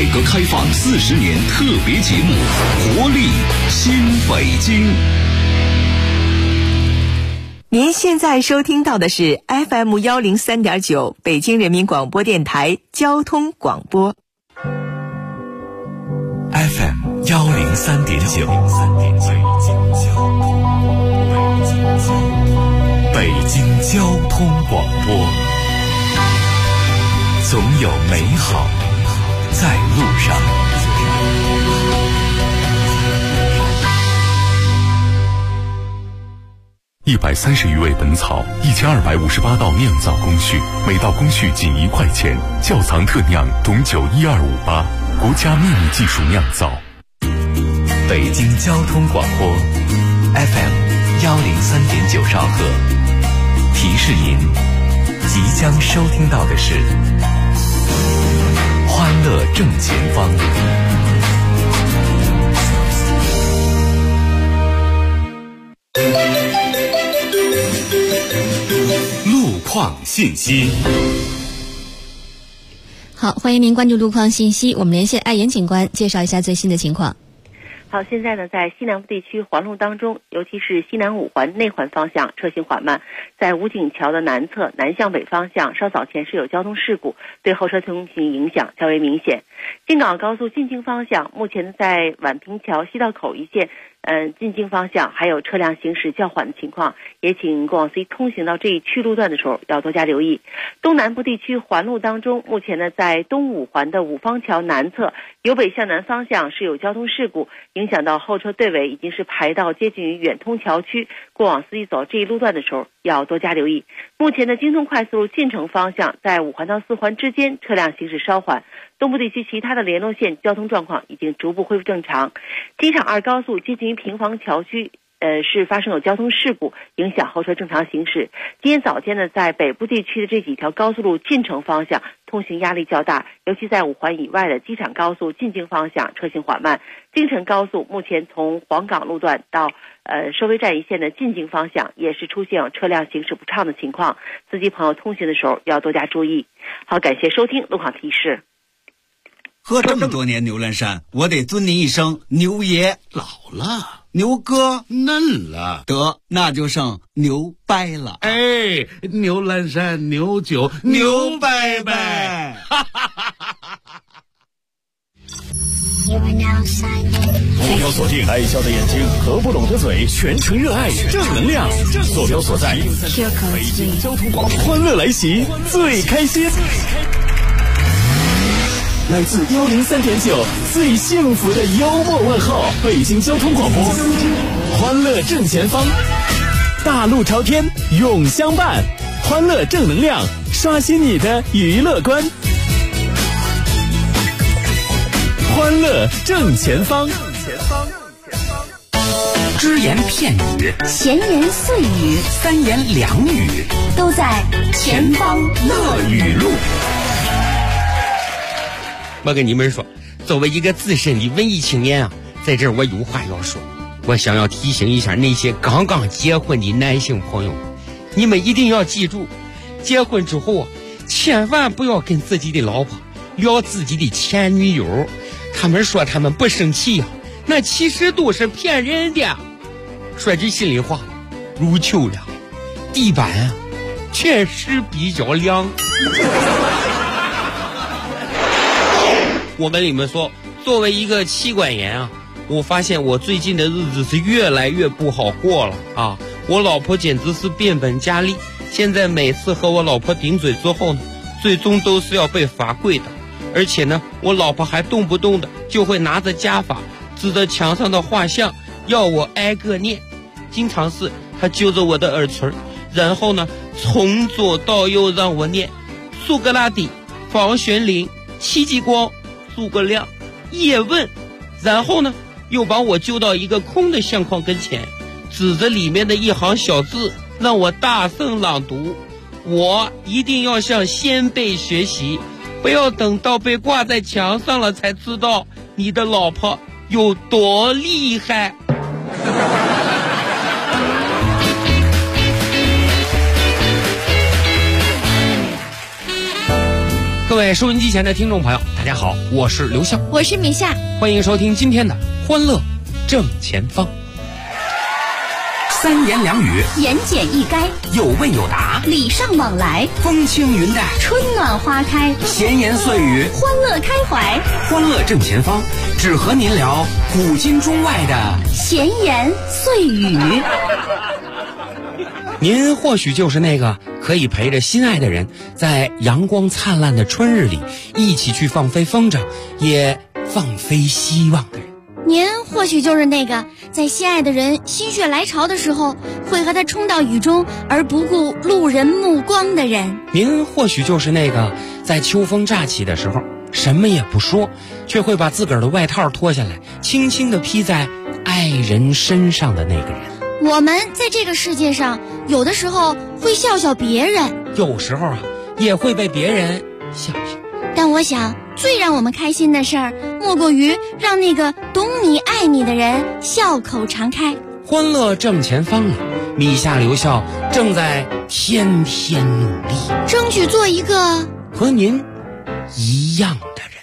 革开放40年特别节目《活力新北京》。 您现在收听到的是 FM 103.9北京人民广播电台交通广播。 FM 103.9，北京交通广播，总有美好在路上。130余味本草，1258道酿造工序，每道工序仅1块钱。窖藏特酿董酒12588，国家秘密技术酿造。北京交通广播 FM 103.9兆赫，提示您即将收听到的是欢乐正前方。路况信息。 好，欢迎您关注路况信息，我们连线爱言警官介绍一下最新的情况。 好，现在呢，在西南部地区环路当中，尤其是西南五环内环方向车行缓慢，在武警桥的南侧南向北方向稍早前是有交通事故，对后车通行影响较为明显。京港澳高速进京方向，目前在宛平桥西道口一线进京方向还有车辆行驶较缓的情况，也请过往司机通行到这一区路段的时候要多加留意。东南部地区环路当中，目前呢在东五环的五方桥南侧由北向南方向是有交通事故，影响到后车队尾已经是排到接近于远通桥区，过往司机走这一路段的时候要多加留意。目前的京通快速路进城方向在5环到4环之间车辆行驶稍缓，东部地区其他的联络线交通状况已经逐步恢复正常。机场2高速接近于平房桥区是发生有交通事故，影响后车正常行驶。今天早间呢，在北部地区的这几条高速路进城方向通行压力较大，尤其在5环以外的机场高速进京方向车行缓慢。京承高速目前从黄岗路段到收费站一线的进京方向也是出现有车辆行驶不畅的情况，司机朋友通行的时候要多加注意。好，感谢收听路况提示。 喝这么多年牛栏山，我得尊您一声牛爷。 老了， 牛哥嫩了， 得那就剩牛掰了。 哎，牛栏山牛酒牛掰掰。 坐标锁定爱笑的眼睛和不拢的嘴，全程热爱正能量。坐标所在北京交通广播，欢乐来袭，最开心。来自103.9最幸福的幽默问候，北京交通广播，欢乐正前方，大路朝天永相伴，欢乐正能量，刷新你的娱乐观。欢乐正前方， 只言片语， 闲言碎语， 三言两语， 都在前方乐语录。 我跟你们说，作为一个资深的文艺青年啊，在这儿我有话要说。我想要提醒一下那些刚刚结婚的男性朋友，你们一定要记住，结婚之后啊，千万不要跟自己的老婆聊自己的前女友。他们说他们不生气呀，那其实都是骗人的。说句心里话，入秋了，地板啊确实比较凉。我跟你们说，作为一个妻管严啊，我发现我最近的日子是越来越不好过了啊！我老婆简直是变本加厉，现在每次和我老婆顶嘴之后呢，最终都是要被罚跪的。而且呢，我老婆还动不动的就会拿着家法指着墙上的画像要我挨个念，经常是她揪着我的耳垂，然后呢从左到右让我念苏格拉底、房玄龄、戚继光、诸葛亮、叶问，然后呢又把我揪到一个空的相框跟前，指着里面的一行小字让我大声朗读。我一定要向先辈学习，不要等到被挂在墙上了才知道你的老婆有多厉害。 各位收音机前的听众朋友，大家好，我是刘笑， 我是米夏， 欢迎收听今天的欢乐正前方。 三言两语，言简意赅，有问有答，礼尚往来， 风轻云淡， 春暖花开， 闲言碎语， 欢乐开怀。 欢乐正前方，只和您聊古今中外的闲言碎语。 您或许就是那个可以陪着心爱的人在阳光灿烂的春日里一起去放飞风筝，也放飞希望的人。 您或许就是那个在心爱的人心血来潮的时候会和他冲到雨中而不顾路人目光的人。 您或许就是那个在秋风乍起的时候什么也不说，却会把自个儿的外套脱下来轻轻地披在爱人身上的那个人。 我们在这个世界上有的时候会笑笑别人， 有时候也会被别人笑笑。 但我想最让我们开心的事儿莫过于让那个懂你爱你的人笑口常开。 欢乐正前方了，米夏刘笑正在天天努力， 争取做一个和您一样的人。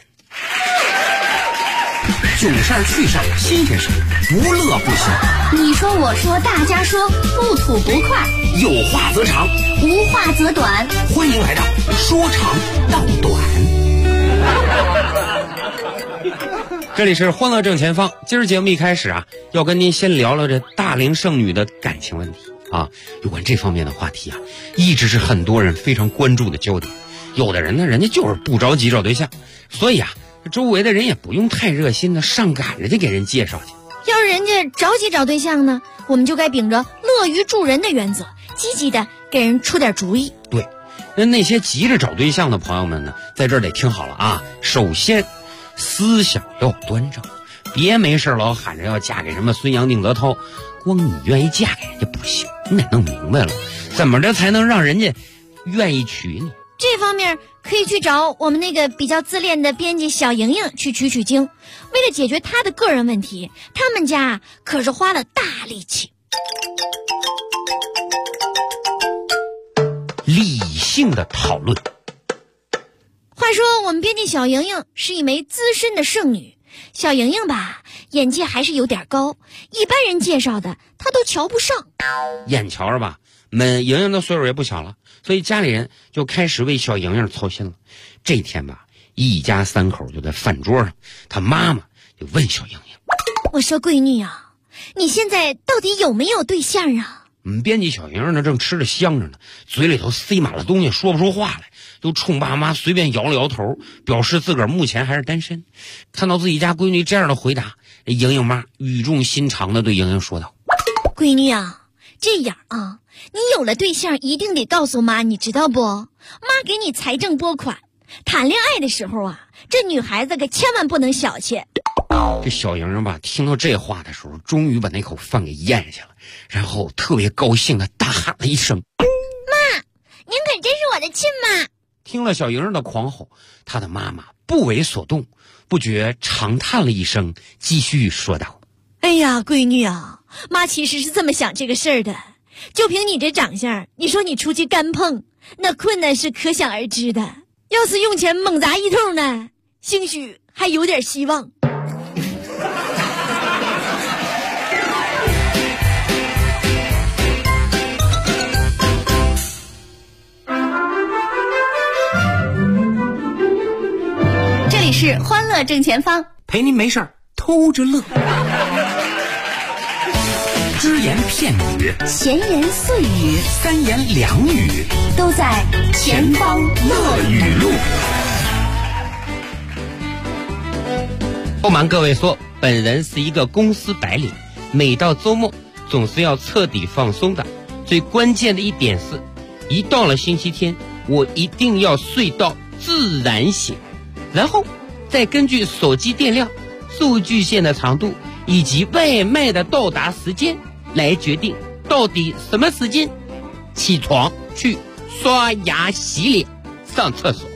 囧事儿趣事儿新鲜事儿，不乐不行。 你说我说大家说，不吐不快， 有话则长， 无话则短。 欢迎来到说长道短。 这里是欢乐正前方，今儿节目一开始要跟您先聊聊这大龄剩女的感情问题有关这方面的话题一直是很多人非常关注的焦点。有的人呢，人家就是不着急找对象，所以周围的人也不用太热心的上赶着去给人介绍去。 要是人家着急找对象呢，我们就该秉着乐于助人的原则，积极的给人出点主意。 对，那些急着找对象的朋友们呢，在这儿得听好了首先思想要端正，别没事老喊着要嫁给什么孙杨定泽涛，光你愿意嫁给人家不行，你得弄明白了怎么着才能让人家愿意娶你。 这方面可以去找我们那个比较自恋的编辑小莹莹去取经。为了解决她的个人问题，他们家可是花了大力气。 理性的讨论。 话说我们编辑小莹莹是一枚资深的剩女，小莹莹吧眼界还是有点高，一般人介绍的她都瞧不上。 眼瞧着吧，莹莹的岁数也不小了，所以家里人就开始为小莹莹操心了。这天吧，一家三口就在饭桌上，她妈妈就问小莹莹：“ 我说闺女你现在到底有没有对象啊？” 编辑小莹莹呢正吃着香着呢，嘴里头塞满了东西，说不出话来，就冲爸妈随便摇了摇头，表示自个儿目前还是单身。看到自己家闺女这样的回答，莹莹妈语重心长的对莹莹说道：“ 闺女这样你有了对象一定得告诉妈，你知道不？妈给你财政拨款。谈恋爱的时候这女孩子可千万不能小气。” 这小莹莹吧听到这话的时候，终于把那口饭给咽下去了，然后特别高兴的大喊了一声：“ 妈，您可真是我的亲妈！” 听了小莹莹的狂吼，她的妈妈不为所动，不觉长叹了一声，继续说道：“ 哎呀，闺女妈其实是这么想这个事儿的。就凭你这长相，你说你出去干碰，那困难是可想而知的。要是用钱猛砸一通呢，兴许还有点希望。” 这里是欢乐正前方， 陪您没事儿偷着乐。只言片语， 闲言碎语， 三言两语， 都在前方乐语录。 不瞒各位说，本人是一个公司白领，每到周末总是要彻底放松的。最关键的一点是，一到了星期天，我一定要睡到自然醒，然后再根据手机电量、数据线的长度以及外卖的到达时间来决定到底什么时间起床去刷牙洗脸上厕所。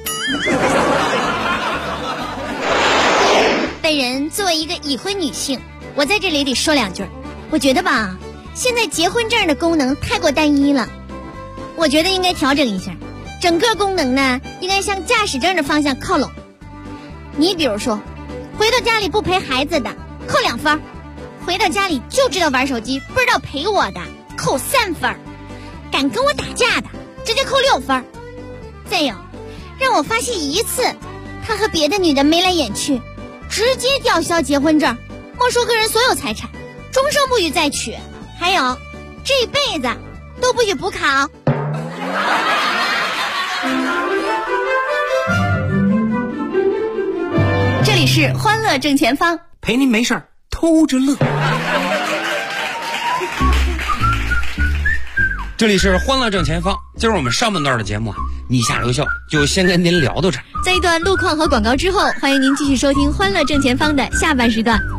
本人作为一个已婚女性，我在这里得说两句。我觉得吧，现在结婚证的功能太过单一了，我觉得应该调整一下。 整个功能呢应该向驾驶证的方向靠拢。你比如说，回到家里不陪孩子的扣2分，回到家里就知道玩手机不知道陪我的扣3分，敢跟我打架的直接扣6分。再有，让我发现一次他和别的女的眉来眼去，直接吊销结婚证，没收个人所有财产，终生不许再娶，还有这辈子都不许补考。 这里是欢乐正前方， 陪您没事儿偷着乐。 这里是欢乐正前方，今儿我们上半段的节目你下留校就先跟您聊到这儿。 在一段路况和广告之后，欢迎您继续收听欢乐正前方的下半时段。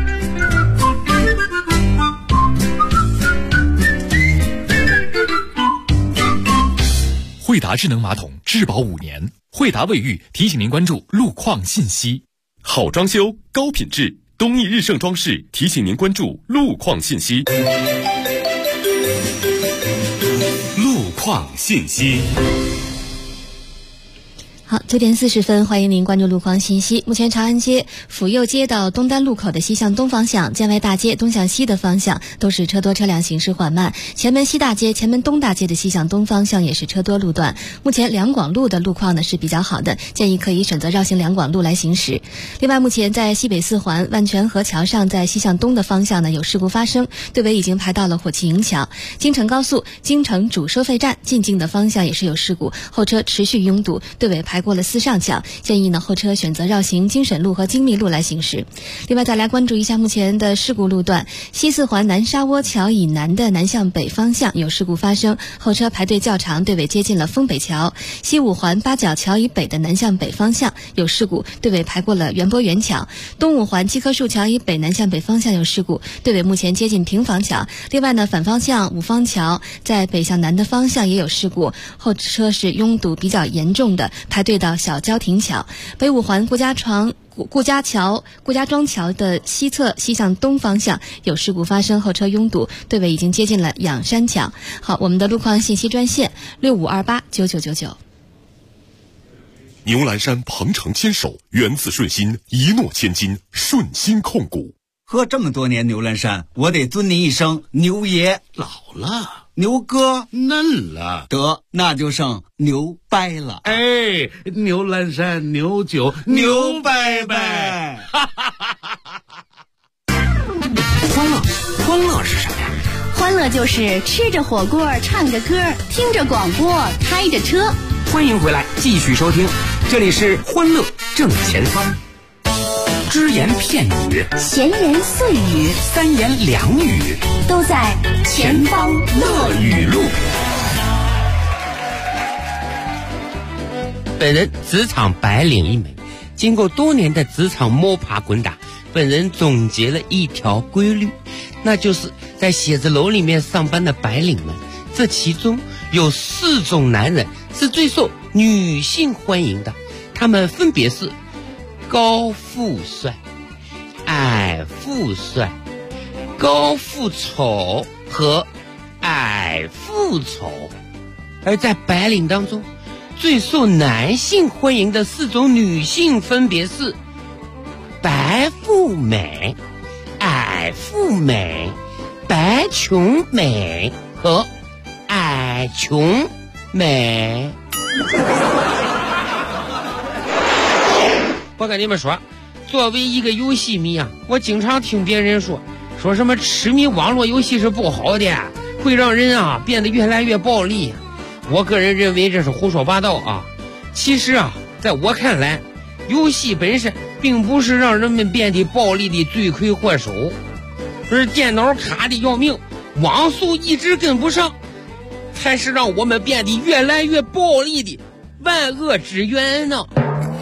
惠达智能马桶质保5年，惠达卫浴提醒您关注路况信息。好装修高品质，东义日盛装饰提醒您关注路况信息。路况信息。 好，9点40分，欢迎您关注路况信息。目前长安街府右街到东单路口的西向东方向，建外大街东向西的方向都是车多车辆行驶缓慢。前门西大街、前门东大街的西向东方向也是车多路段。目前两广路的路况呢是比较好的，建议可以选择绕行两广路来行驶。另外，目前在西北4环万泉河桥上，在西向东的方向呢有事故发生，队尾已经排到了火器营桥。京承高速京承主收费站进京的方向也是有事故，后车持续拥堵，队尾排过了4上桥，建议呢后车选择绕行京沈路和京密路来行驶。另外再来关注一下目前的事故路段，西4环南沙窝桥以南的南向北方向有事故发生，后车排队较长，队尾接近了丰北桥。西5环八角桥以北的南向北方向有事故，队尾排过了元波园桥。东5环七棵树桥以北南向北方向有事故，队尾目前接近平房桥。另外呢，反方向五方桥在北向南的方向也有事故，后车是拥堵比较严重的，排队到小交亭桥。北5环顾家庄桥的西侧西向东方向有事故发生，后车拥堵，队尾已经接近了仰山桥。好，我们的路况信息专线65289999。 牛栏山鹏程牵手，源自顺心，一诺千金，顺心控股。 喝这么多年牛栏山，我得尊您一声牛爷。 老了， 牛哥嫩了， 得那就剩牛掰了。 哎，牛栏山牛酒牛掰掰。 欢乐是什么呀？ 欢乐就是吃着火锅，唱着歌，听着广播，开着车。 欢迎回来，继续收听，这里是欢乐正前方。只言片语， 闲言碎语， 三言两语， 都在前方乐语录。 本人职场白领一枚，经过多年的职场摸爬滚打，本人总结了一条规律，那就是在写字楼里面上班的白领们，这其中有4种男人是最受女性欢迎的，他们分别是高富帅、矮富帅、高富丑和矮富丑。而在白领当中，最受男性欢迎的4种女性分别是白富美、矮富美、白穷美和矮穷美。我跟你们说，作为一个游戏迷啊，我经常听别人说什么痴迷网络游戏是不好的，会让人啊变得越来越暴力。我个人认为这是胡说八道啊！其实啊，在我看来，游戏本身并不是让人们变得暴力的罪魁祸首，而电脑卡的要命，网速一直跟不上，才是让我们变得越来越暴力的万恶之源呢。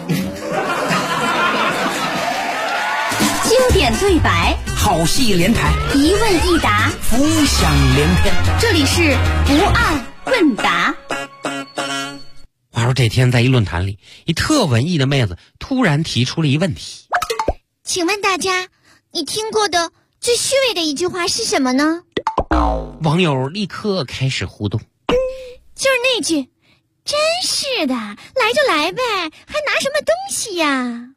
经典对白， 好戏连台， 一问一答， 浮想联翩。 这里是不二问答。 话说这天在一论坛里，一特文艺的妹子突然提出了一问题， 请问大家，你听过的最虚伪的一句话是什么呢？ 网友立刻开始互动， 就是那句真是的，来就来呗，还拿什么东西呀？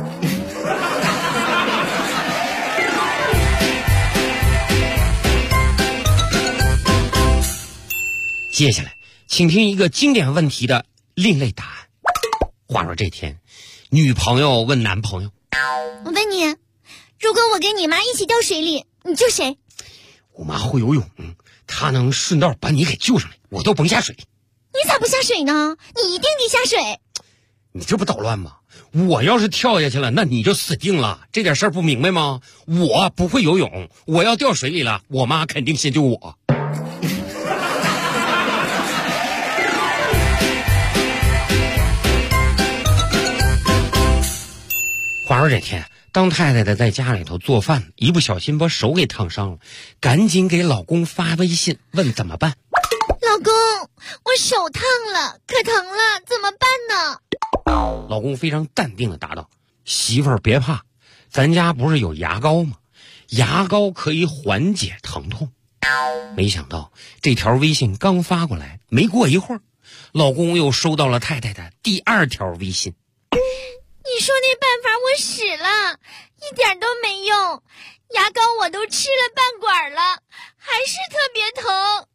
接下来，请听一个经典问题的另类答案。话说这天，女朋友问男朋友：“ 我问你，如果我跟你妈一起掉水里，你救谁？” 我妈会游泳，她能顺道把你给救上来，我都甭下水。 你咋不下水呢？你一定得下水。 你这不捣乱吗？我要是跳下去了，那你就死定了。这点事儿不明白吗？我不会游泳，我要掉水里了，我妈肯定先救我。话说这天，当太太的在家里头做饭，一不小心把手给烫伤了，赶紧给老公发微信问怎么办。 老公，我手烫了，可疼了，怎么办呢？ 老公非常淡定的答道：“媳妇儿别怕，咱家不是有牙膏吗？牙膏可以缓解疼痛。”没想到这条微信刚发过来，没过一会儿，老公又收到了太太的第2条微信。 你说那办法我使了，一点都没用，牙膏我都吃了半管了，还是特别疼。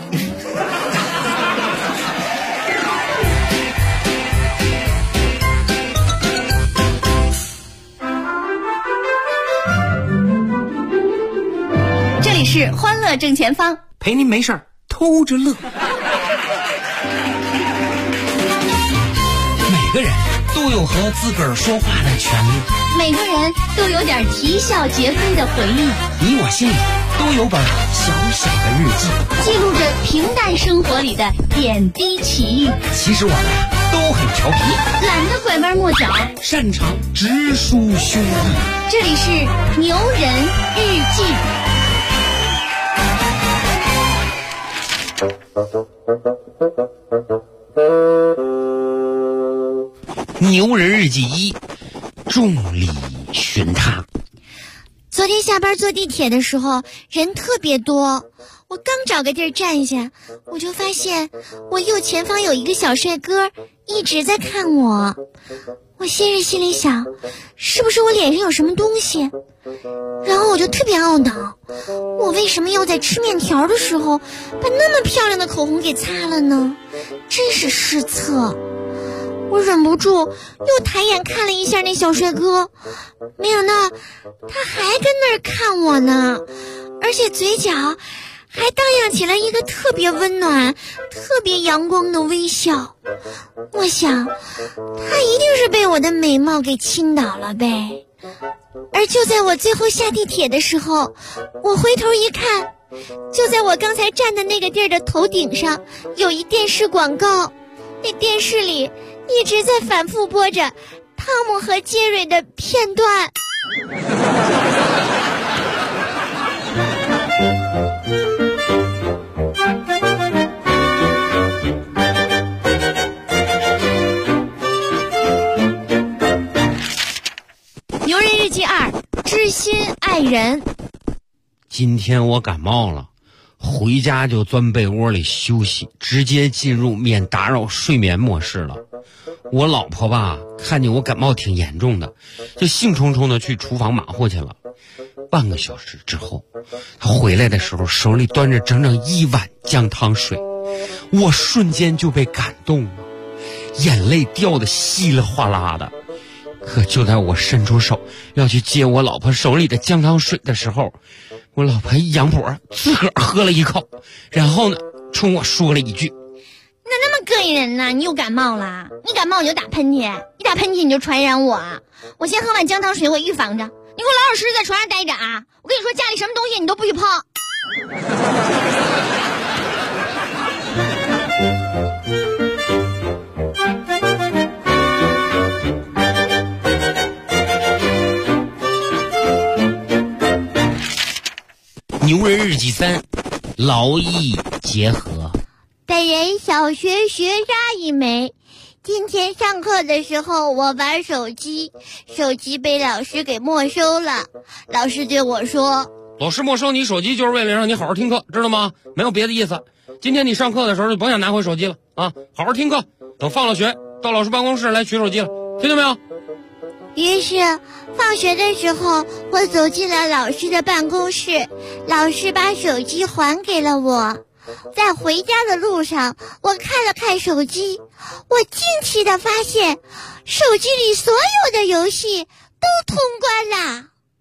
这里是欢乐正前方， 陪您没事儿偷着乐。每个人都有和自个儿说话的权利， 每个人都有点啼笑皆非的回忆， 你我心里都有本小小的日记， 记录着平淡生活里的点滴奇遇。 其实我们都很调皮， 懒得拐弯抹角， 擅长直抒胸臆。 这里是牛人日记。 牛人日记1：众里寻他。 昨天下班坐地铁的时候，人特别多。我刚找个地儿站下，我就发现我右前方有一个小帅哥一直在看我。我先是心里想，是不是我脸上有什么东西？然后我就特别懊恼，我为什么要在吃面条的时候把那么漂亮的口红给擦了呢？真是失策。我忍不住又抬眼看了一下那小帅哥，没想到他还跟那儿看我呢，而且嘴角还荡漾起来一个特别温暖、特别阳光的微笑。我想，他一定是被我的美貌给倾倒了呗。而就在我最后下地铁的时候，我回头一看，就在我刚才站的那个地儿的头顶上，有一电视广告，那电视里一直在反复播着汤姆和杰瑞的片段。牛人日记2：知心爱人。 今天我感冒了，回家就钻被窝里休息，直接进入免打扰睡眠模式了。我老婆吧，看见我感冒挺严重的，就兴冲冲的去厨房忙活去了。半个小时之后，她回来的时候手里端着整整1碗姜汤水，我瞬间就被感动了，眼泪掉得稀里哗啦的。可就在我伸出手要去接我老婆手里的姜汤水的时候，我老婆一仰脖自个儿喝了一口，然后呢冲我说了一句：“ 那么膈应人呢？你又感冒了？你感冒你就打喷嚏，一打喷嚏你就传染我啊！我先喝碗姜汤水，我预防着。你给我老老实实在床上待着啊！我跟你说，家里什么东西你都不许碰。” 牛人日记3：劳逸结合。 本人小学学渣一枚，今天上课的时候我玩手机，手机被老师给没收了。老师对我说：“ 老师没收你手机就是为了让你好好听课，知道吗？没有别的意思。 今天你上课的时候就甭想拿回手机了啊，好好听课，等放了学到老师办公室来取手机了，听见没有？ 于是放学的时候，我走进了老师的办公室，老师把手机还给了我。在回家的路上，我看了看手机，我惊奇地发现手机里所有的游戏都通关了。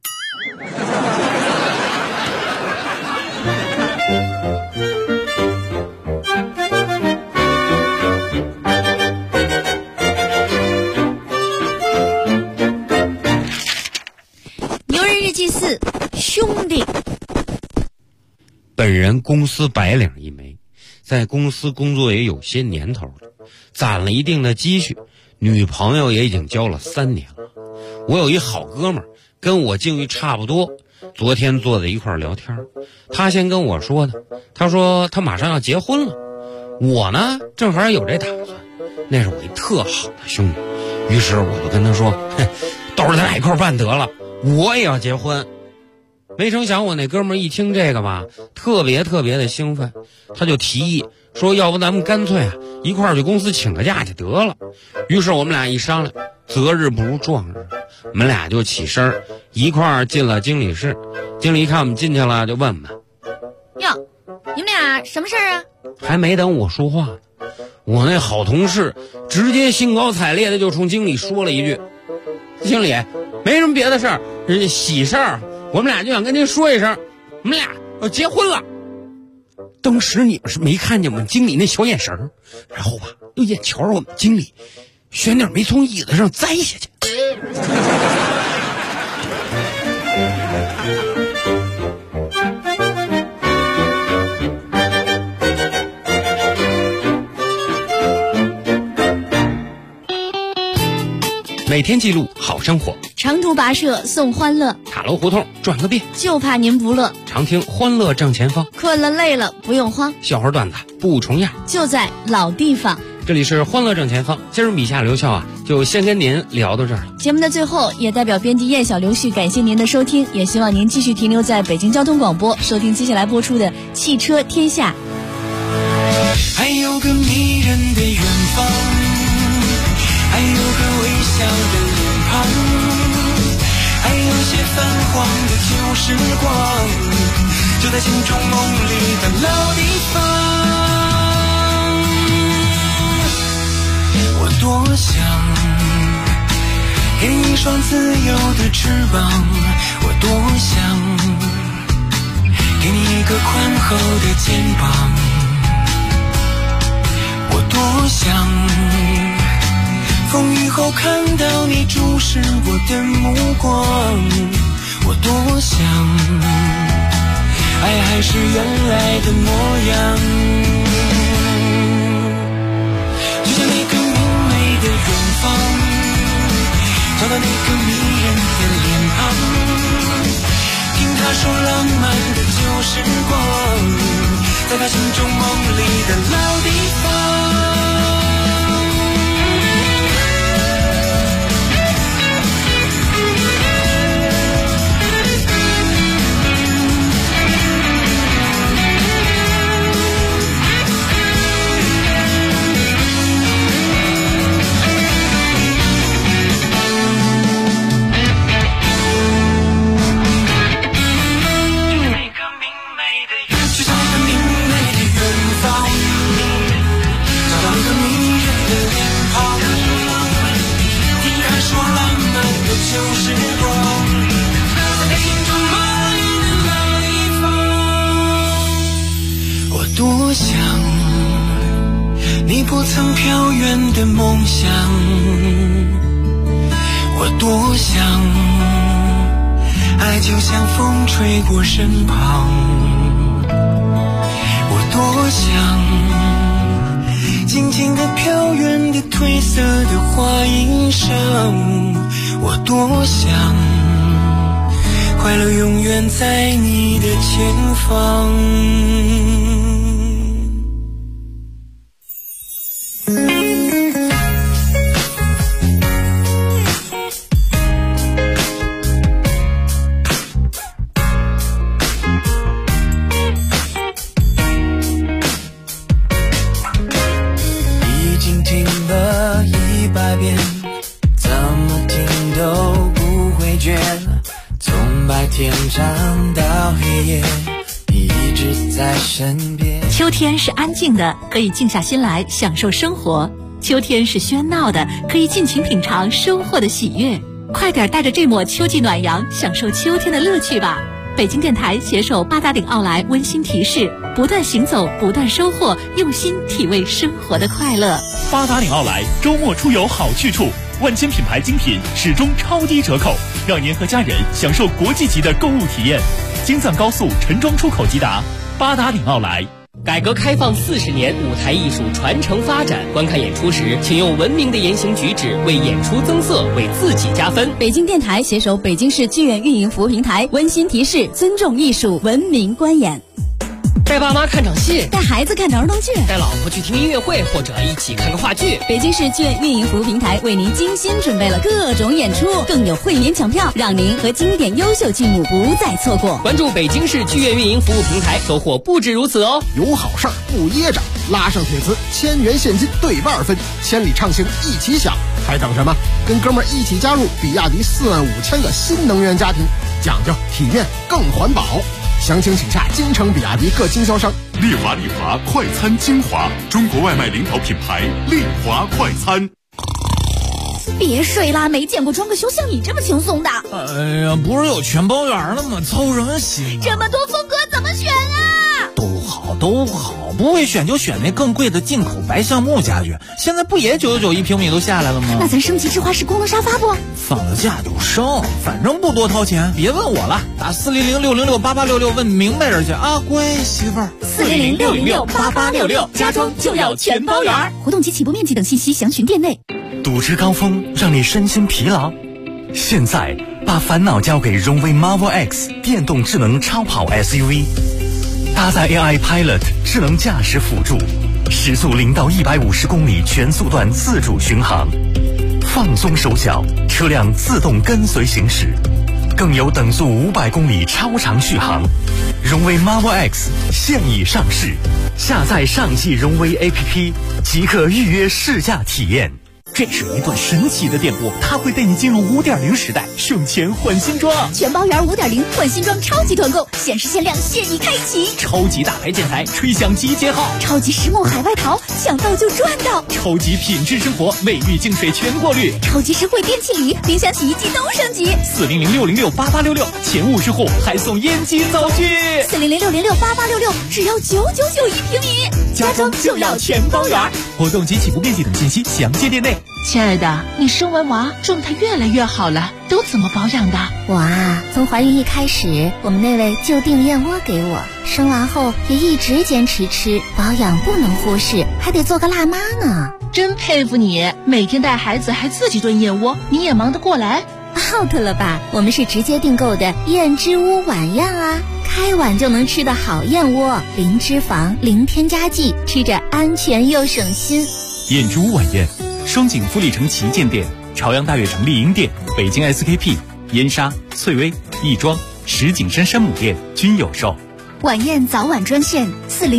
牛人日记4，兄弟。 本人公司白领一枚，在公司工作也有些年头了，攒了一定的积蓄，女朋友也已经交了3年了。我有一好哥们儿，跟我境遇差不多，昨天坐在一块儿聊天，他先跟我说的，他说他马上要结婚了。我呢正好有这打算，那是我一特好的兄弟，于是我就跟他说，到时候咱俩一块儿办得了，我也要结婚。没成想我那哥们儿一听这个吧，特别的兴奋，他就提议说，要不咱们干脆一块儿去公司请个假去得了。于是我们俩一商量，择日不如撞日，我们俩就起身一块儿进了经理室。经理一看我们进去了，就问我们， 哟，你们俩什么事儿啊？ 还没等我说话，我那好同事直接兴高采烈的就冲经理说了一句，经理，没什么别的事儿，喜事儿，我们俩就想跟您说一声，我们俩要结婚了。当时你们是没看见我们经理那小眼神，然后吧，又眼瞧着我们经理悬点没从椅子上栽下去。每天记录好生活， 长途跋涉送欢乐， 塔楼胡同转个遍， 就怕您不乐。 常听欢乐正前方， 困了累了不用慌， 笑话段子不重样， 就在老地方。 这里是欢乐正前方，今儿米夏刘笑就先跟您聊到这儿了。 节目的最后，也代表编辑燕小刘旭感谢您的收听，也希望您继续停留在北京交通广播，收听接下来播出的汽车天下。 还有个迷人的远方，还有个微笑的脸庞，还有些泛黄的旧时光，就在心中梦里的老地方。我多想给你一双自由的翅膀，我多想给你一个宽厚的肩膀，我多想风雨后看到你注视我的目光，我多想爱还是原来的模样，就像那个明媚的远方，找到那个迷人的脸庞，听他说浪漫的旧时光，在他心中梦里的老地方。多想你不曾飘远的梦想，我多想爱就像风吹过身旁，我多想静静地飘远的褪色的花衣裳，我多想快乐永远在你的前方。 天长到黑夜，你一直在身边。 秋天是安静的，可以静下心来享受生活；秋天是喧闹的，可以尽情品尝收获的喜悦。快点带着这抹秋季暖阳，享受秋天的乐趣吧！北京电台携手八达岭奥莱温馨提示：不断行走，不断收获，用心体味生活的快乐。 八达岭奥莱周末出游好去处，万千品牌精品始终超低折扣，让您和家人享受国际级的购物体验。京藏高速陈庄出口即达，八达岭奥莱。 改革开放40年，舞台艺术传承发展。观看演出时，请用文明的言行举止为演出增色，为自己加分。 北京电台携手北京市剧院运营服务平台温馨提示：尊重艺术，文明观演。 带爸妈看场戏， 带孩子看场儿童剧， 带老婆去听音乐会，或者一起看个话剧。 北京市剧院运营服务平台为您精心准备了各种演出，更有会员抢票，让您和经典优秀剧目不再错过。 关注北京市剧院运营服务平台，收获不止如此哦！ 有好事儿不噎着，拉上帖子，1000元现金对半分，千里畅行一起享，还等什么？跟哥们儿一起加入比亚迪45000个新能源家庭，讲究体面更环保。详情请下京城比亚迪各经销商。 丽华快餐精华，中国外卖领导品牌丽华快餐。 别睡啦，没见过装个修像你这么轻松的。 哎呀，不是有全包圆了吗？操什么心啊？ 这么多风格怎么选啊？ 都好，不会选就选那更贵的进口白橡木家具。现在不也999一平米都下来了吗？ 那咱升级智化式功能沙发不？ 放了假就升，反正不多掏钱。别问我了，打400-606-8866问明白人去啊，乖媳妇儿。 400-606-8866，家装就要全包圆。活动及起步面积等信息详询店内。 堵车高峰让你身心疲劳，现在把烦恼交给荣威 Marvel X 电动智能超跑 SUV， 搭载 AI Pilot 智能驾驶辅助，时速0到150公里全速段自主巡航，放松手脚，车辆自动跟随行驶，更有等速500公里超长续航。荣威 Marvel X 现已上市，下载上汽荣威 APP 即可预约试驾体验。这是一段神奇的电波，它会带你进入5.0时代，省钱换新装。 全包圆5.0换新装超级团购，限时限量现已开启。 超级大牌建材吹响集结号， 超级实木海外淘抢到就赚到， 超级品质生活卫浴净水全过滤， 超级实惠电器礼，冰箱洗衣机都升级。 400-606-8866，前50户还送烟机灶具。 400-606-8866，只要999一平米， 家装就要全包圆。活动及起步面积等信息详见店内。 亲爱的，你生完娃状态越来越好了，都怎么保养的？ 我啊，从怀孕一开始，我们那位就订燕窝给我，生完后也一直坚持吃，保养不能忽视，还得做个辣妈呢。 真佩服你，每天带孩子还自己炖燕窝，你也忙得过来 ？out了吧，我们是直接订购的燕之屋晚宴啊，开碗就能吃的好燕窝，零脂肪，零添加剂，吃着安全又省心。 燕之屋晚宴，双井富力城旗舰店、朝阳大悦城丽婴店、北京 SKP、燕莎、翠微、亦庄、石景山山姆店均有售。 晚宴早晚专线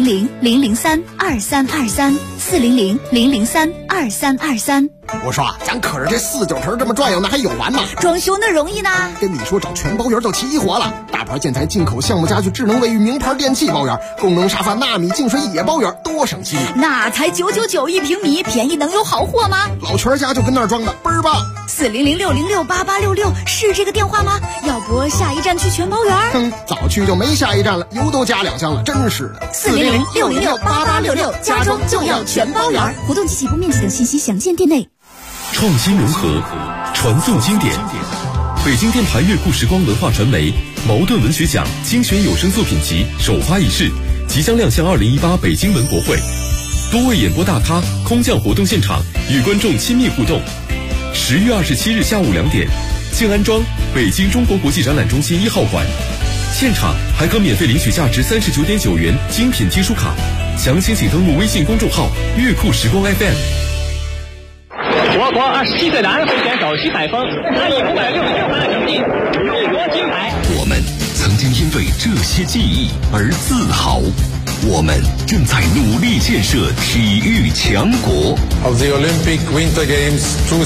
400-003-2323，400-003-2323。 我说啊，咱可是这49城这么转悠，那还有完吗？ 装修那容易呢。 跟你说，找全包圆就齐活了，大牌建材、进口橡木家具、智能卫浴、名牌电器包圆，功能沙发、纳米净水也包圆，多省心。 那才999一平米，便宜能有好货吗？ 老全家就跟那儿装的，倍儿棒。 400-606-8866是这个电话吗？要不下一站去全包圆？ 早去就没下一站了，油都加2箱了，真是的。 400-606-8866，家装就要全包圆。活动及起步面积等信息详见店内。 创新融合，传颂经典。北京电台乐库时光文化传媒茅盾文学奖精选有声作品集首发仪式即将亮相2018北京文博会，多位演播大咖空降活动现场，与观众亲密互动。10月27日下午2点，静安庄北京中国国际展览中心1号馆，现场还可免费领取价值39.9元精品听书卡，详情请登录微信公众号乐库时光 FM。 我国27岁的安徽选手徐海峰，他以566分的成绩勇夺金牌。 我们曾经因为这些记忆而自豪，我们正在努力建设体育强国。 Of the Olympic Winter Games